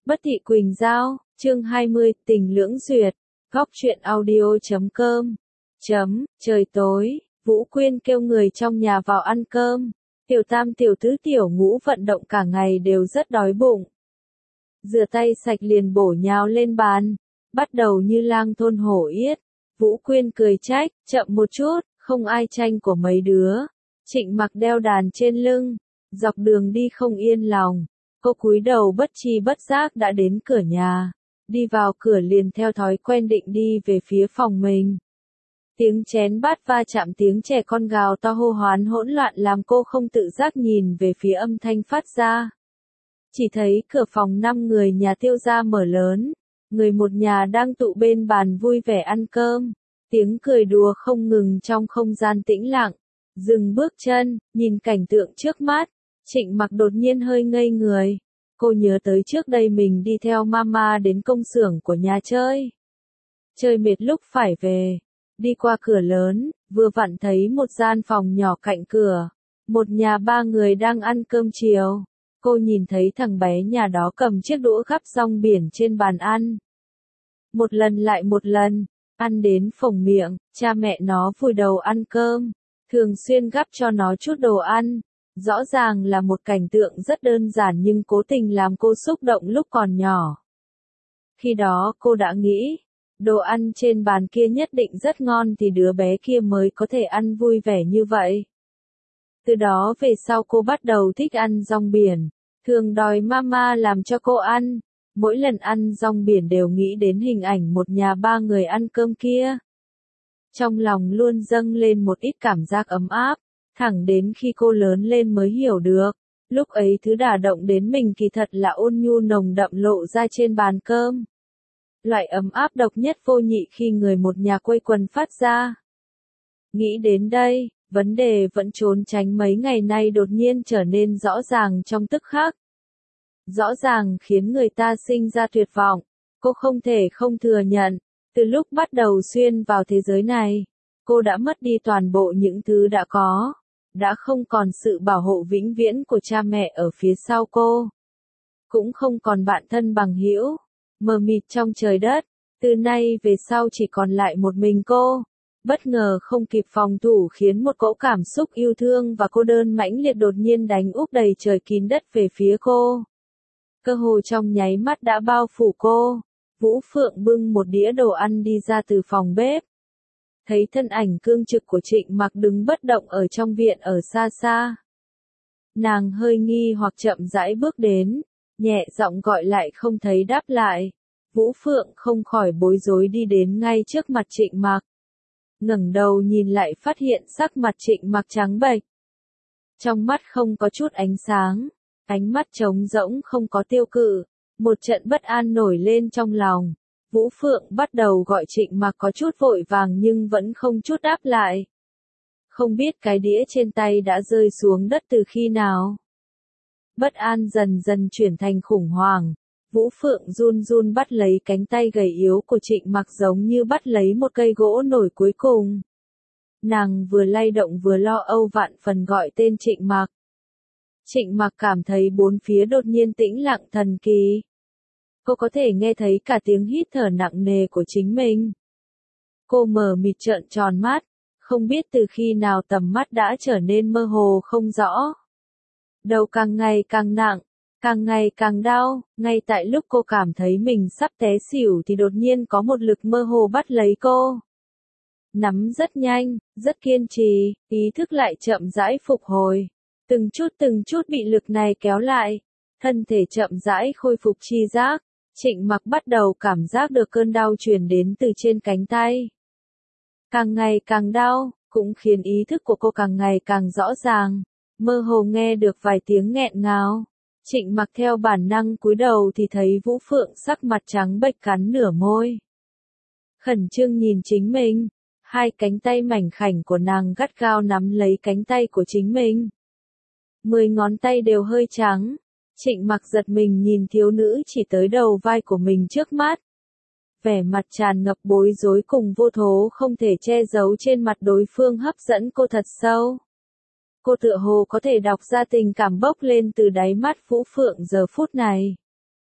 Bất thị Quỳnh Giao, chương 20, tình lưỡng duyệt, góc truyện audio.com. Trời tối, Vũ Quyên kêu người trong nhà vào ăn cơm. Tiểu tam tiểu tứ tiểu ngũ vận động cả ngày đều rất đói bụng. Rửa tay sạch liền bổ nhào lên bàn, bắt đầu như lang thôn hổ yết. Vũ Quyên cười trách, chậm một chút, không ai tranh của mấy đứa. Trịnh Mặc đeo đàn trên lưng, dọc đường đi không yên lòng. Cô cúi đầu bất tri bất giác đã đến cửa nhà. Đi vào cửa liền theo thói quen định đi về phía phòng mình. Tiếng chén bát va chạm, tiếng trẻ con gào to hô hoán hỗn loạn làm cô không tự giác nhìn về phía âm thanh phát ra. Chỉ thấy cửa phòng 5 người nhà Tiêu gia mở lớn. Người một nhà đang tụ bên bàn vui vẻ ăn cơm. Tiếng cười đùa không ngừng trong không gian tĩnh lặng. Dừng bước chân, nhìn cảnh tượng trước mắt. Trịnh Mặc đột nhiên hơi ngây người. Cô nhớ tới trước đây mình đi theo mama đến công xưởng của nhà chơi. Chơi mệt lúc phải về. Đi qua cửa lớn, vừa vặn thấy một gian phòng nhỏ cạnh cửa. Một nhà 3 người đang ăn cơm chiều. Cô nhìn thấy thằng bé nhà đó cầm chiếc đũa gắp rong biển trên bàn ăn. Một lần lại một lần, ăn đến phồng miệng, cha mẹ nó vùi đầu ăn cơm. Thường xuyên gắp cho nó chút đồ ăn. Rõ ràng là một cảnh tượng rất đơn giản nhưng cố tình làm cô xúc động lúc còn nhỏ. Khi đó cô đã nghĩ, đồ ăn trên bàn kia nhất định rất ngon thì đứa bé kia mới có thể ăn vui vẻ như vậy. Từ đó về sau cô bắt đầu thích ăn rong biển, thường đòi mama làm cho cô ăn. Mỗi lần ăn rong biển đều nghĩ đến hình ảnh một nhà 3 người ăn cơm kia. Trong lòng luôn dâng lên một ít cảm giác ấm áp. Thẳng đến khi cô lớn lên mới hiểu được, lúc ấy thứ đả động đến mình kỳ thật là ôn nhu nồng đậm lộ ra trên bàn cơm. Loại ấm áp độc nhất vô nhị khi người một nhà quây quần phát ra. Nghĩ đến đây, vấn đề vẫn trốn tránh mấy ngày nay đột nhiên trở nên rõ ràng trong tức khắc. Rõ ràng khiến người ta sinh ra tuyệt vọng, cô không thể không thừa nhận, từ lúc bắt đầu xuyên vào thế giới này, cô đã mất đi toàn bộ những thứ đã có. Đã không còn sự bảo hộ vĩnh viễn của cha mẹ ở phía sau cô. Cũng không còn bạn thân bằng hữu, mờ mịt trong trời đất. Từ nay về sau chỉ còn lại một mình cô. Bất ngờ không kịp phòng thủ khiến một cỗ cảm xúc yêu thương và cô đơn mãnh liệt đột nhiên đánh úp đầy trời kín đất về phía cô. Cơ hồ trong nháy mắt đã bao phủ cô. Vũ Phượng bưng một đĩa đồ ăn đi ra từ phòng bếp. Thấy thân ảnh cương trực của Trịnh Mặc đứng bất động ở trong viện ở xa xa. Nàng hơi nghi hoặc chậm rãi bước đến, nhẹ giọng gọi lại không thấy đáp lại. Vũ Phượng không khỏi bối rối đi đến ngay trước mặt Trịnh Mặc. Ngẩng đầu nhìn lại phát hiện sắc mặt Trịnh Mặc trắng bệch. Trong mắt không có chút ánh sáng, ánh mắt trống rỗng không có tiêu cự, một trận bất an nổi lên trong lòng. Vũ Phượng bắt đầu gọi Trịnh Mặc có chút vội vàng nhưng vẫn không chút đáp lại. Không biết cái đĩa trên tay đã rơi xuống đất từ khi nào. Bất an dần dần chuyển thành khủng hoảng. Vũ Phượng run run bắt lấy cánh tay gầy yếu của Trịnh Mặc giống như bắt lấy một cây gỗ nổi cuối cùng. Nàng vừa lay động vừa lo âu vạn phần gọi tên Trịnh Mặc. Trịnh Mặc cảm thấy bốn phía đột nhiên tĩnh lặng thần kỳ. Cô có thể nghe thấy cả tiếng hít thở nặng nề của chính mình. Cô mờ mịt trợn tròn mắt, không biết từ khi nào tầm mắt đã trở nên mơ hồ không rõ. Đầu càng ngày càng nặng, càng ngày càng đau, ngay tại lúc cô cảm thấy mình sắp té xỉu thì đột nhiên có một lực mơ hồ bắt lấy cô. Nắm rất nhanh, rất kiên trì, ý thức lại chậm rãi phục hồi. Từng chút bị lực này kéo lại, thân thể chậm rãi khôi phục tri giác. Trịnh Mặc bắt đầu cảm giác được cơn đau truyền đến từ trên cánh tay. Càng ngày càng đau, cũng khiến ý thức của cô càng ngày càng rõ ràng. Mơ hồ nghe được vài tiếng nghẹn ngào. Trịnh Mặc theo bản năng cúi đầu thì thấy Vũ Phượng sắc mặt trắng bệch cắn nửa môi. Khẩn trương nhìn chính mình, hai cánh tay mảnh khảnh của nàng gắt gao nắm lấy cánh tay của chính mình. 10 ngón tay đều hơi trắng. Trịnh Mặc giật mình nhìn thiếu nữ chỉ tới đầu vai của mình trước mắt. Vẻ mặt tràn ngập bối rối cùng vô thố không thể che giấu trên mặt đối phương hấp dẫn cô thật sâu. Cô tựa hồ có thể đọc ra tình cảm bốc lên từ đáy mắt Vũ Phượng giờ phút này.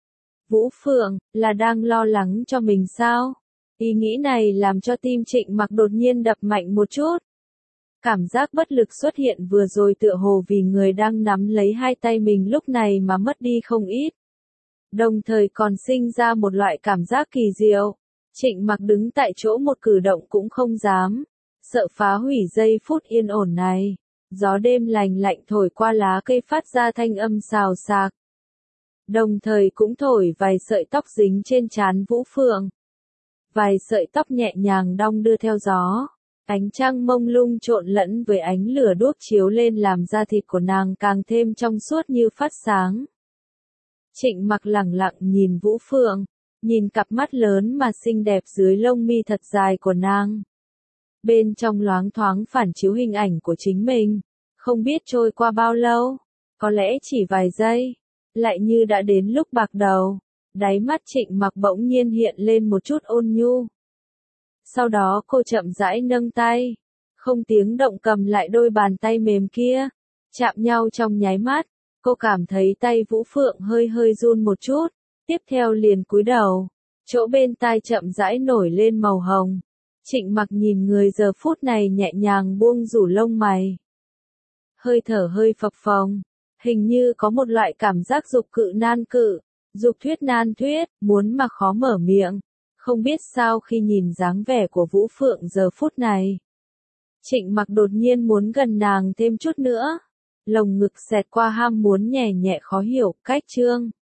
Vũ Phượng, là đang lo lắng cho mình sao? Ý nghĩ này làm cho tim Trịnh Mặc đột nhiên đập mạnh một chút. Cảm giác bất lực xuất hiện vừa rồi tựa hồ vì người đang nắm lấy hai tay mình lúc này mà mất đi không ít. Đồng thời còn sinh ra một loại cảm giác kỳ diệu. Trịnh Mặc đứng tại chỗ một cử động cũng không dám, sợ phá hủy giây phút yên ổn này. Gió đêm lành lạnh thổi qua lá cây phát ra thanh âm xào xạc. Đồng thời cũng thổi vài sợi tóc dính trên trán Vũ Phượng. Vài sợi tóc nhẹ nhàng đong đưa theo gió. Ánh trăng mông lung trộn lẫn với ánh lửa đuốc chiếu lên làm da thịt của nàng càng thêm trong suốt như phát sáng. Trịnh Mặc lẳng lặng nhìn Vũ Phượng, nhìn cặp mắt lớn mà xinh đẹp dưới lông mi thật dài của nàng. Bên trong loáng thoáng phản chiếu hình ảnh của chính mình, không biết trôi qua bao lâu, có lẽ chỉ vài giây, lại như đã đến lúc bạc đầu. Đáy mắt Trịnh Mặc bỗng nhiên hiện lên một chút ôn nhu. Sau đó cô chậm rãi nâng tay, không tiếng động cầm lại đôi bàn tay mềm kia, chạm nhau trong nháy mắt, cô cảm thấy tay Vũ Phượng hơi hơi run một chút, tiếp theo liền cúi đầu, chỗ bên tai chậm rãi nổi lên màu hồng. Trịnh Mặc nhìn người giờ phút này nhẹ nhàng buông rủ lông mày. Hơi thở hơi phập phồng, hình như có một loại cảm giác dục cự nan cự, dục thuyết nan thuyết, muốn mà khó mở miệng. Không biết sao khi nhìn dáng vẻ của Vũ Phượng giờ phút này. Trịnh Mặc đột nhiên muốn gần nàng thêm chút nữa. Lồng ngực xẹt qua ham muốn nhẹ nhẹ khó hiểu, cách chương.